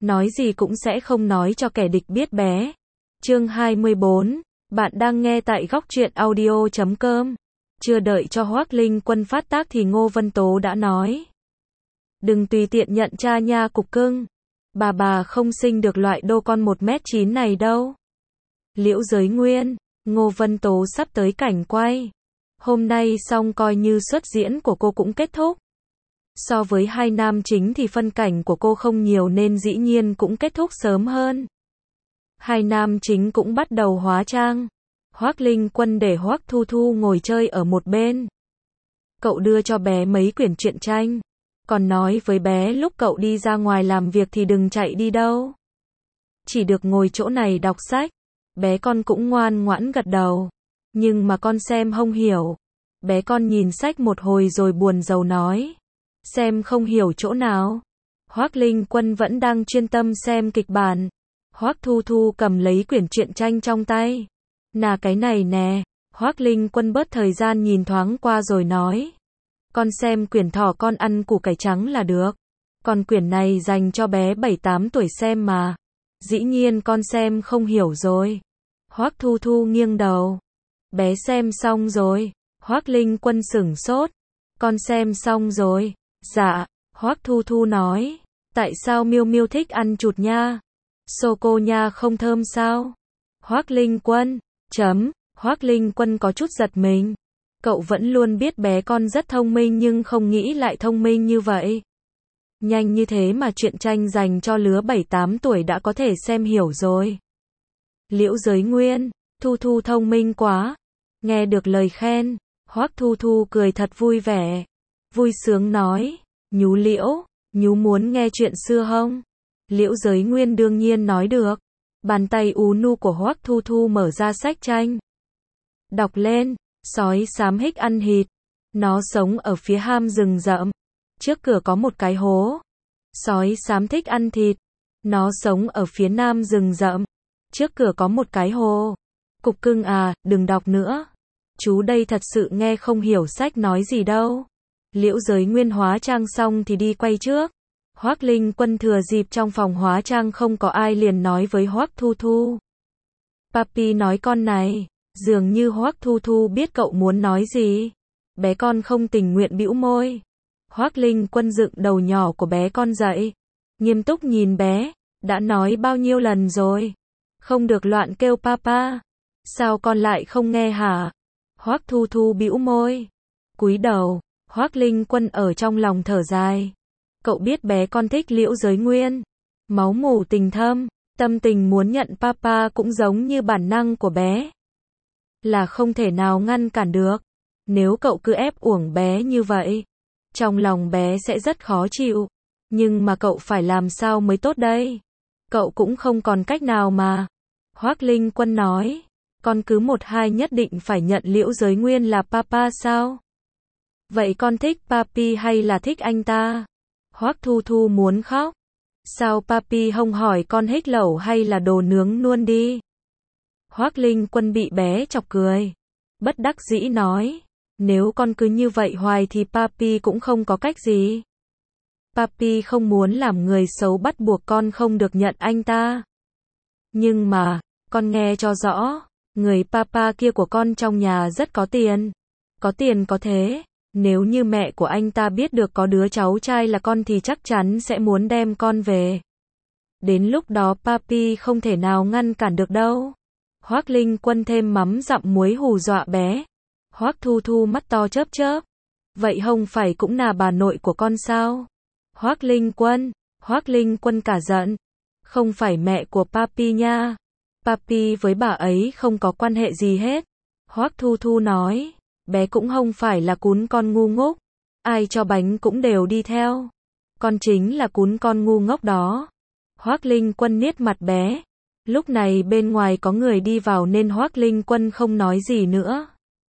nói gì cũng sẽ không nói cho kẻ địch biết bé. Chương 24, bạn đang nghe tại góc truyện audio.com. Chưa đợi cho Hoắc Linh Quân phát tác thì Ngô Vân Tố đã nói. Đừng tùy tiện nhận cha nha cục cưng. Bà không sinh được loại đô con 1m9 này đâu. Liễu Giới Nguyên, Ngô Vân Tố sắp tới cảnh quay. Hôm nay xong coi như xuất diễn của cô cũng kết thúc. So với hai nam chính thì phân cảnh của cô không nhiều nên dĩ nhiên cũng kết thúc sớm hơn. Hai nam chính cũng bắt đầu hóa trang. Hoắc Linh Quân để Hoắc Thu Thu ngồi chơi ở một bên. Cậu đưa cho bé mấy quyển truyện tranh. Còn nói với bé lúc cậu đi ra ngoài làm việc thì đừng chạy đi đâu. Chỉ được ngồi chỗ này đọc sách. Bé con cũng ngoan ngoãn gật đầu. Nhưng mà con xem không hiểu. Bé con nhìn sách một hồi rồi buồn rầu nói. Xem không hiểu chỗ nào. Hoắc Linh Quân vẫn đang chuyên tâm xem kịch bản. Hoắc Thu Thu cầm lấy quyển truyện tranh trong tay. Nà cái này nè. Hoắc Linh Quân bớt thời gian nhìn thoáng qua rồi nói. Con xem quyển Thỏ Con Ăn Củ Cải Trắng là được. Còn quyển này dành cho bé 7-8 tuổi xem mà. Dĩ nhiên con xem không hiểu rồi. Hoắc Thu Thu nghiêng đầu. Bé xem xong rồi. Hoắc Linh Quân sửng sốt. Con xem xong rồi. Dạ. Hoắc Thu Thu nói. Tại sao Miêu Miêu thích ăn chuột nha? Sô-cô nha không thơm sao? Hoắc Linh Quân. Hoắc Linh Quân có chút giật mình. Cậu vẫn luôn biết bé con rất thông minh nhưng không nghĩ lại thông minh như vậy. Nhanh như thế mà truyện tranh dành cho lứa 7-8 tuổi đã có thể xem hiểu rồi. Liễu Giới Nguyên, Thu Thu thông minh quá. Nghe được lời khen, Hoắc Thu Thu cười thật vui vẻ. Vui sướng nói, Nhú Liễu, Nhú muốn nghe chuyện xưa không? Liễu Giới Nguyên đương nhiên nói được. Bàn tay ú nu của Hoắc Thu Thu mở ra sách tranh. Đọc lên. Sói xám hích ăn thịt. Nó sống ở phía ham rừng rậm. Trước cửa có một cái hố. Sói xám thích ăn thịt. Nó sống ở phía nam rừng rậm. Trước cửa có một cái hồ. Cục cưng à, đừng đọc nữa. Chú đây thật sự nghe không hiểu sách nói gì đâu. Liễu Giới Nguyên hóa trang xong thì đi quay trước. Hoắc Linh Quân thừa dịp trong phòng hóa trang không có ai liền nói với Hoắc Thu Thu. Papi nói con này. Dường như Hoắc Thu Thu biết cậu muốn nói gì. Bé con không tình nguyện bĩu môi. Hoắc Linh Quân dựng đầu nhỏ của bé con dậy. Nghiêm túc nhìn bé. Đã nói bao nhiêu lần rồi. Không được loạn kêu papa. Sao con lại không nghe hả? Hoắc Thu Thu bĩu môi. Cúi đầu. Hoắc Linh Quân ở trong lòng thở dài. Cậu biết bé con thích Liễu Giới Nguyên. Máu mủ tình thâm. Tâm tình muốn nhận papa cũng giống như bản năng của bé. Là không thể nào ngăn cản được. Nếu cậu cứ ép uổng bé như vậy, trong lòng bé sẽ rất khó chịu. Nhưng mà cậu phải làm sao mới tốt đây? Cậu cũng không còn cách nào mà. Hoắc Linh Quân nói, con cứ 1-2 nhất định phải nhận Liễu Giới Nguyên là papa sao? Vậy con thích papi hay là thích anh ta? Hoắc Thu Thu muốn khóc. Sao papi không hỏi con hích lẩu hay là đồ nướng luôn đi? Hoắc Linh Quân bị bé chọc cười. Bất đắc dĩ nói. Nếu con cứ như vậy hoài thì papi cũng không có cách gì. Papi không muốn làm người xấu bắt buộc con không được nhận anh ta. Nhưng mà, con nghe cho rõ. Người papa kia của con trong nhà rất có tiền. Có tiền có thế. Nếu như mẹ của anh ta biết được có đứa cháu trai là con thì chắc chắn sẽ muốn đem con về. Đến lúc đó papi không thể nào ngăn cản được đâu. Hoắc Linh Quân thêm mắm dặm muối hù dọa bé. Hoắc Thu Thu mắt to chớp chớp. Vậy không phải cũng là bà nội của con sao? Hoắc Linh Quân cả giận. Không phải mẹ của papi nha. Papi với bà ấy không có quan hệ gì hết. Hoắc Thu Thu nói. Bé cũng không phải là cún con ngu ngốc. Ai cho bánh cũng đều đi theo. Con chính là cún con ngu ngốc đó. Hoắc Linh Quân niết mặt bé. Lúc này bên ngoài có người đi vào nên Hoắc Linh Quân không nói gì nữa.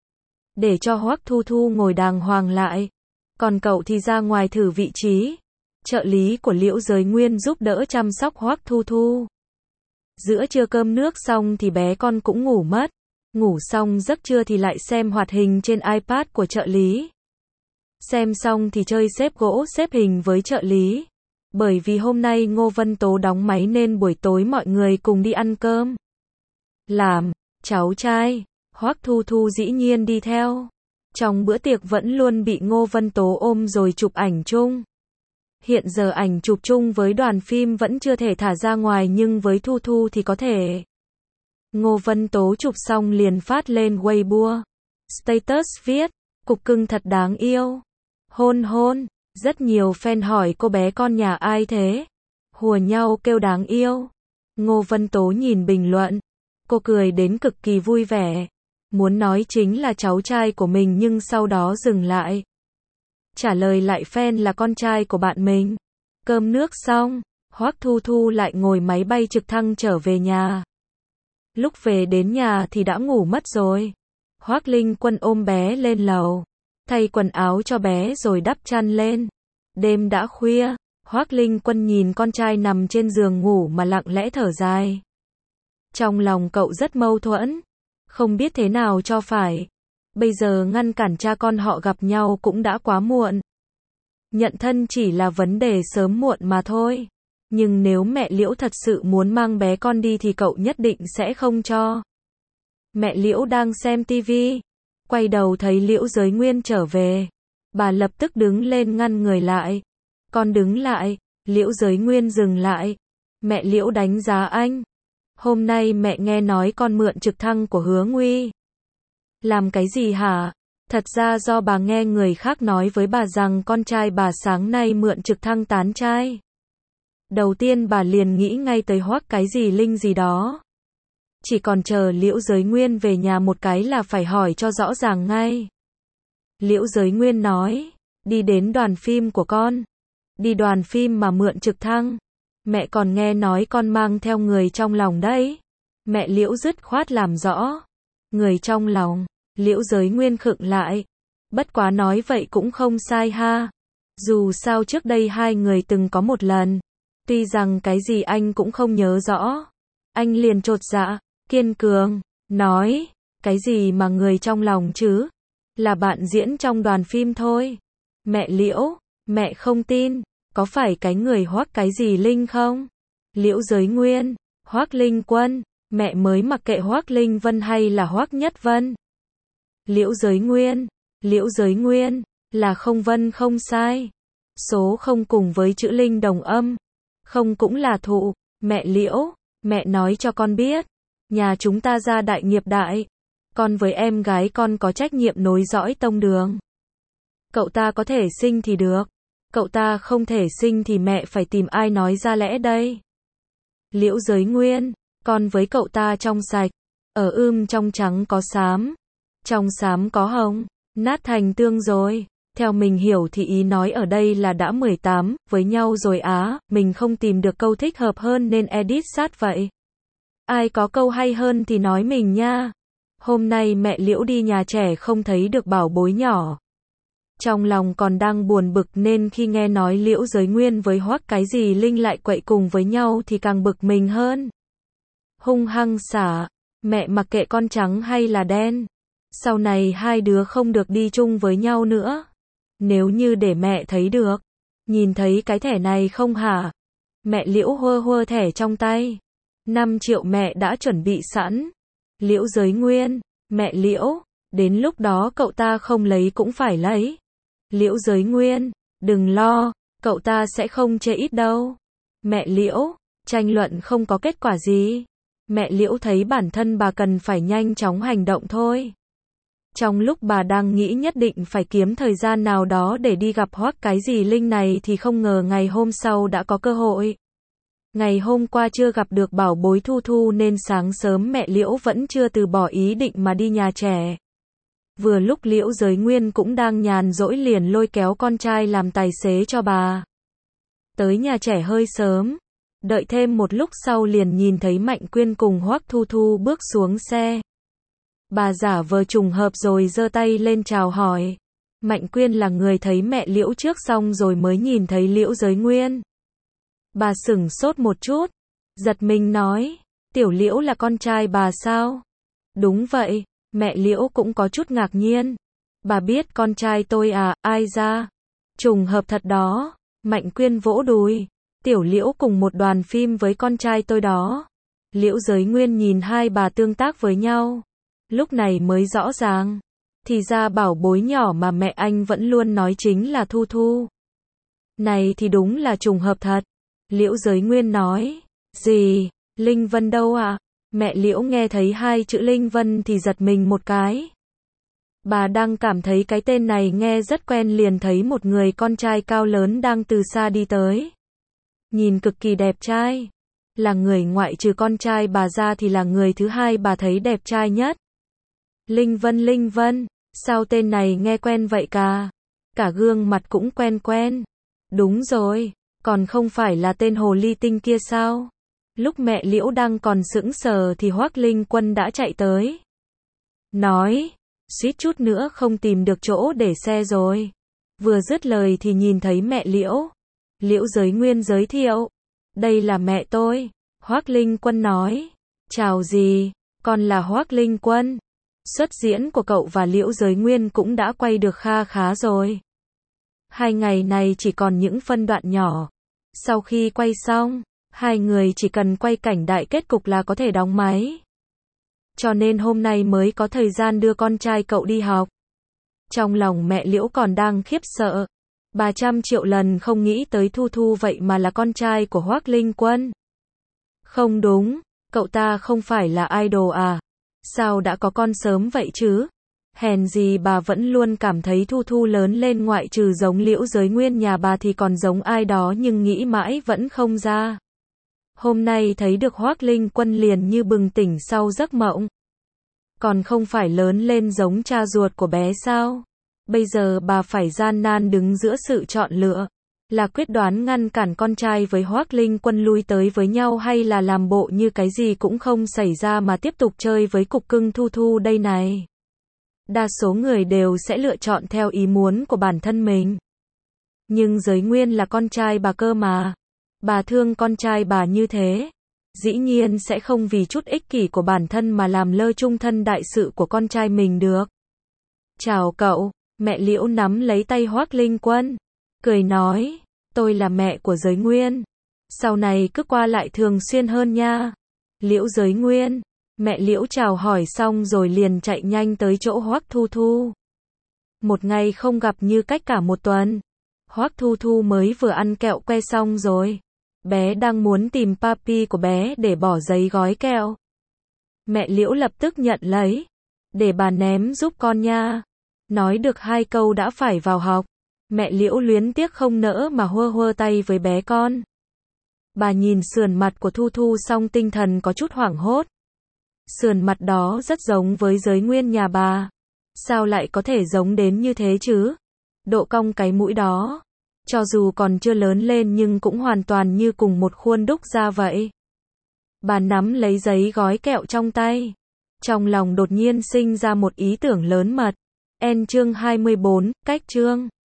Để cho Hoắc Thu Thu ngồi đàng hoàng lại. Còn cậu thì ra ngoài thử vị trí. Trợ lý của Liễu Giới Nguyên giúp đỡ chăm sóc Hoắc Thu Thu. Giữa trưa cơm nước xong thì bé con cũng ngủ mất. Ngủ xong giấc trưa thì lại xem hoạt hình trên iPad của trợ lý. Xem xong thì chơi xếp gỗ xếp hình với trợ lý. Bởi vì hôm nay Ngô Vân Tố đóng máy nên buổi tối mọi người cùng đi ăn cơm. Làm, cháu trai, Hoắc Thu Thu dĩ nhiên đi theo. Trong bữa tiệc vẫn luôn bị Ngô Vân Tố ôm rồi chụp ảnh chung. Hiện giờ ảnh chụp chung với đoàn phim vẫn chưa thể thả ra ngoài nhưng với Thu Thu thì có thể. Ngô Vân Tố chụp xong liền phát lên Weibo. Status viết, cục cưng thật đáng yêu. Hôn hôn, rất nhiều fan hỏi cô bé con nhà ai thế? Hùa nhau kêu đáng yêu. Ngô Vân Tố nhìn bình luận. Cô cười đến cực kỳ vui vẻ. Muốn nói chính là cháu trai của mình nhưng sau đó dừng lại. Trả lời lại fan là con trai của bạn mình. Cơm nước xong, Hoắc Thu Thu lại ngồi máy bay trực thăng trở về nhà. Lúc về đến nhà thì đã ngủ mất rồi. Hoắc Linh Quân ôm bé lên lầu, thay quần áo cho bé rồi đắp chăn lên. Đêm đã khuya, Hoắc Linh Quân nhìn con trai nằm trên giường ngủ mà lặng lẽ thở dài. Trong lòng cậu rất mâu thuẫn, không biết thế nào cho phải. Bây giờ ngăn cản cha con họ gặp nhau cũng đã quá muộn. Nhận thân chỉ là vấn đề sớm muộn mà thôi. Nhưng nếu mẹ Liễu thật sự muốn mang bé con đi thì cậu nhất định sẽ không cho. Mẹ Liễu đang xem tivi, quay đầu thấy Liễu Giới Nguyên trở về. Bà lập tức đứng lên ngăn người lại. Con đứng lại, Liễu Giới Nguyên dừng lại. Mẹ Liễu đánh giá anh. Hôm nay mẹ nghe nói con mượn trực thăng của Hứa Nguy. Làm cái gì hả? Thật ra do bà nghe người khác nói với bà rằng con trai bà sáng nay mượn trực thăng tán trai. Đầu tiên bà liền nghĩ ngay tới Hoắc cái gì Linh gì đó. Chỉ còn chờ Liễu Giới Nguyên về nhà một cái là phải hỏi cho rõ ràng ngay. Liễu Giới Nguyên nói, đi đến đoàn phim của con. Đi đoàn phim mà mượn trực thăng. Mẹ còn nghe nói con mang theo người trong lòng đấy. Mẹ Liễu dứt khoát làm rõ. Người trong lòng, Liễu Giới Nguyên khựng lại. Bất quá nói vậy cũng không sai ha. Dù sao trước đây hai người từng có một lần. Tuy rằng cái gì anh cũng không nhớ rõ. Anh liền chột dạ, kiên cường, nói, cái gì mà người trong lòng chứ? Là bạn diễn trong đoàn phim thôi. Mẹ Liễu, mẹ không tin, có phải cái người Hoắc cái gì Linh không? Liễu Giới Nguyên, Hoắc Linh Quân, mẹ mới mặc kệ Hoắc Linh Vân hay là Hoắc Nhất Vân. Liễu Giới Nguyên, là không Vân không sai. Số không cùng với chữ Linh đồng âm. Không cũng là thụ, mẹ Liễu, mẹ nói cho con biết. Nhà chúng ta gia đại nghiệp đại. Con với em gái con có trách nhiệm nối dõi tông đường. Cậu ta có thể sinh thì được. Cậu ta không thể sinh thì mẹ phải tìm ai nói ra lẽ đây. Liễu Giới Nguyên, con với cậu ta trong sạch. Ở trong trắng có xám. Trong xám có hồng. Nát thành tương rồi. Theo mình hiểu thì ý nói ở đây là đã 18, với nhau rồi á, mình không tìm được câu thích hợp hơn nên edit sát vậy. Ai có câu hay hơn thì nói mình nha. Hôm nay mẹ Liễu đi nhà trẻ không thấy được bảo bối nhỏ. Trong lòng còn đang buồn bực nên khi nghe nói Liễu Giới Nguyên với Hoắc cái gì Linh lại quậy cùng với nhau thì càng bực mình hơn. Hung hăng xả, mẹ mặc kệ con trắng hay là đen. Sau này hai đứa không được đi chung với nhau nữa. Nếu như để mẹ thấy được. Nhìn thấy cái thẻ này không hả? Mẹ Liễu hơ hơ thẻ trong tay. 5 triệu mẹ đã chuẩn bị sẵn. Liễu Giới Nguyên, mẹ Liễu, đến lúc đó cậu ta không lấy cũng phải lấy. Liễu Giới Nguyên, đừng lo, cậu ta sẽ không chê ít đâu. Mẹ Liễu, tranh luận không có kết quả gì. Mẹ Liễu thấy bản thân bà cần phải nhanh chóng hành động thôi. Trong lúc bà đang nghĩ nhất định phải kiếm thời gian nào đó để đi gặp Hoắc cái gì Linh này thì không ngờ ngày hôm sau đã có cơ hội. Ngày hôm qua chưa gặp được bảo bối Thu Thu nên sáng sớm mẹ Liễu vẫn chưa từ bỏ ý định mà đi nhà trẻ. Vừa lúc Liễu Giới Nguyên cũng đang nhàn rỗi liền lôi kéo con trai làm tài xế cho bà. Tới nhà trẻ hơi sớm. Đợi thêm một lúc sau liền nhìn thấy Mạnh Quyên cùng Hoắc Thu Thu bước xuống xe. Bà giả vờ trùng hợp rồi giơ tay lên chào hỏi. Mạnh Quyên là người thấy mẹ Liễu trước xong rồi mới nhìn thấy Liễu Giới Nguyên. Bà sửng sốt một chút, giật mình nói, Tiểu Liễu là con trai bà sao? Đúng vậy, mẹ Liễu cũng có chút ngạc nhiên. Bà biết con trai tôi à, ai ra? Trùng hợp thật đó. Mạnh Quyên vỗ đùi, Tiểu Liễu cùng một đoàn phim với con trai tôi đó. Liễu Giới Nguyên nhìn hai bà tương tác với nhau. Lúc này mới rõ ràng. Thì ra bảo bối nhỏ mà mẹ anh vẫn luôn nói chính là Thu Thu. Này thì đúng là trùng hợp thật. Liễu Giới Nguyên nói. Gì? Linh Vân đâu ạ? Mẹ Liễu nghe thấy hai chữ Linh Vân thì giật mình một cái. Bà đang cảm thấy cái tên này nghe rất quen, liền thấy một người con trai cao lớn đang từ xa đi tới. Nhìn cực kỳ đẹp trai. Là người ngoại trừ con trai bà ra thì là người thứ hai bà thấy đẹp trai nhất. Linh Vân, sao tên này nghe quen vậy cả gương mặt cũng quen quen. Đúng rồi, còn không phải là tên hồ ly tinh kia sao? Lúc mẹ Liễu đang còn sững sờ thì Hoắc Linh Quân đã chạy tới. Nói, suýt chút nữa không tìm được chỗ để xe rồi. Vừa dứt lời thì nhìn thấy mẹ Liễu. Liễu Giới Nguyên giới thiệu. Đây là mẹ tôi. Hoắc Linh Quân nói. Chào dì, con là Hoắc Linh Quân. Xuất diễn của cậu và Liễu Giới Nguyên cũng đã quay được kha khá rồi. 2 ngày này chỉ còn những phân đoạn nhỏ. Sau khi quay xong, hai người chỉ cần quay cảnh đại kết cục là có thể đóng máy. Cho nên hôm nay mới có thời gian đưa con trai cậu đi học. Trong lòng mẹ Liễu còn đang khiếp sợ. 300 triệu lần không nghĩ tới Thu Thu vậy mà là con trai của Hoắc Linh Quân. Không đúng, cậu ta không phải là idol à? Sao đã có con sớm vậy chứ? Hèn gì bà vẫn luôn cảm thấy Thu Thu lớn lên ngoại trừ giống Liễu Giới Nguyên nhà bà thì còn giống ai đó, nhưng nghĩ mãi vẫn không ra. Hôm nay thấy được Hoắc Linh Quân liền như bừng tỉnh sau giấc mộng. Còn không phải lớn lên giống cha ruột của bé sao? Bây giờ bà phải gian nan đứng giữa sự chọn lựa. Là quyết đoán ngăn cản con trai với Hoắc Linh Quân lui tới với nhau, hay là làm bộ như cái gì cũng không xảy ra mà tiếp tục chơi với cục cưng Thu Thu đây này? Đa số người đều sẽ lựa chọn theo ý muốn của bản thân mình. Nhưng Giới Nguyên là con trai bà cơ mà. Bà thương con trai bà như thế. Dĩ nhiên sẽ không vì chút ích kỷ của bản thân mà làm lơ trung thân đại sự của con trai mình được. Chào cậu, mẹ Liễu nắm lấy tay Hoắc Linh Quân. Cười nói, tôi là mẹ của Giới Nguyên. Sau này cứ qua lại thường xuyên hơn nha. Liễu Giới Nguyên. Mẹ Liễu chào hỏi xong rồi liền chạy nhanh tới chỗ Hoắc Thu Thu. Một ngày không gặp như cách cả một tuần. Hoắc Thu Thu mới vừa ăn kẹo que xong rồi. Bé đang muốn tìm papi của bé để bỏ giấy gói kẹo. Mẹ Liễu lập tức nhận lấy. Để bà ném giúp con nha. Nói được 2 câu đã phải vào học. Mẹ Liễu luyến tiếc không nỡ mà hơ hơ tay với bé con. Bà nhìn sườn mặt của Thu Thu xong tinh thần có chút hoảng hốt. Sườn mặt đó rất giống với Giới Nguyên nhà bà. Sao lại có thể giống đến như thế chứ? Độ cong cái mũi đó. Cho dù còn chưa lớn lên nhưng cũng hoàn toàn như cùng một khuôn đúc ra vậy. Bà nắm lấy giấy gói kẹo trong tay. Trong lòng đột nhiên sinh ra một ý tưởng lớn mật. Chương 24, cách chương.